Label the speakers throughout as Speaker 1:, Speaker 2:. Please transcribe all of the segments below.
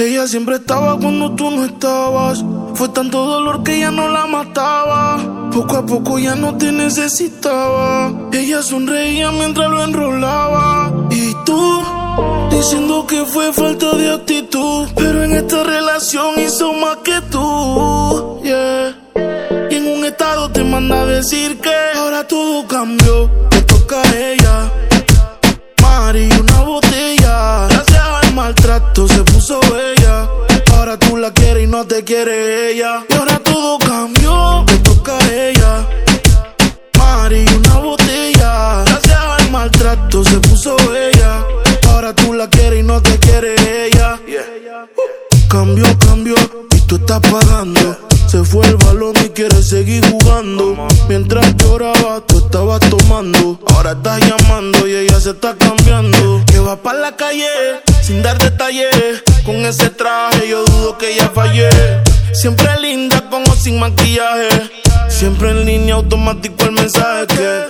Speaker 1: Ella siempre estaba cuando tú no estabas. Fue tanto dolor que ya no la mataba. Poco a poco ya no te necesitaba. Ella sonreía mientras lo enrolaba. Y tú, diciendo que fue falta de actitud, pero en esta relación hizo más que tú, yeah. Y en un estado te manda a decir que ahora todo cambió, te toca a ella. Mari, una botella, gracias al maltrato se puso bella. Ahora tú la quieres y no te quiere ella. Y ahora todo cambió, te toca a ella. Mari, una botella, gracias al maltrato se puso bella. Ahora tú la quieres y no te quiere ella. Cambió, y tú estás pagando. Se fue el balón y quiere seguir jugando. Mientras lloraba, tú estabas tomando. Ahora estás llamando y ella se está cambiando. Que va pa' la calle sin dar detalles. Con ese traje yo dudo que ella fallé. Siempre linda con o sin maquillaje. Siempre en línea automático el mensaje que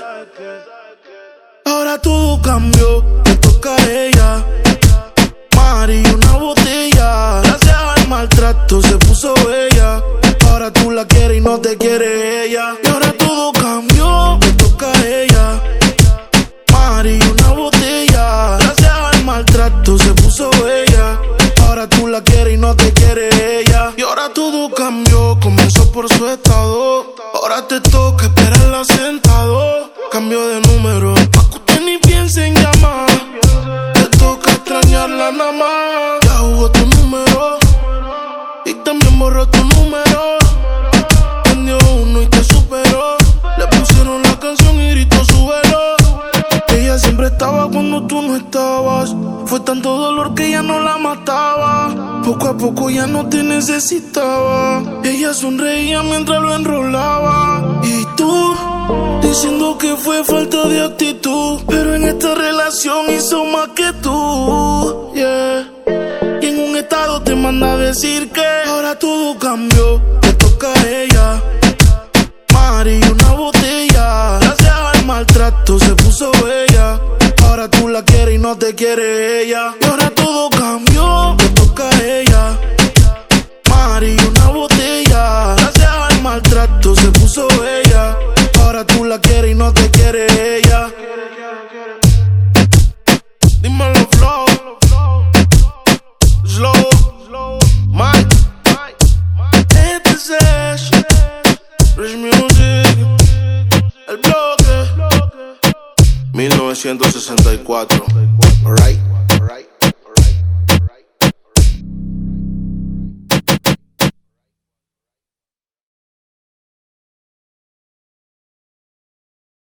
Speaker 1: ahora todo cambió, te toca a ella. Mari, una botella, gracias al maltrato se puso bella. Ahora tú la quieres y no te quiere ella. Y ahora todo cambió, te toca a ella. Mari, una botella, gracias al maltrato se puso bella. Ahora tú la quieres y no te quiere ella. Y ahora todo cambió, comenzó por su estado. Ahora te toca esperarla sentado. Cambio de número, pa' que usted ni piense en llamar. Te toca extrañarla nada más. Ya jugó tu número y también borró tu número. Prendió uno y te superó. Le pusieron la canción y gritó súbelo. Ella siempre estaba cuando tú no estabas. Fue tanto dolor que ya no la mataba. Poco a poco ya no te necesitaba. Ella sonreía mientras lo enrolaba. Y tú, diciendo que fue falta de actitud, pero en esta relación hizo más que tú, yeah. Y en un estado te manda a decir que ahora todo cambió, te toca a ella. Mari, una botella, gracias al maltrato se puso bella. Ahora tú la quieres y no te quiere ella. Y ahora todo cambió, te toca a ella. Mari, una botella, gracias al maltrato se puso bella. Ahora tú la quieres y no te quiere ella. Dímelo flow, slow, Mike. Este es Rich Music, el bloque 1964.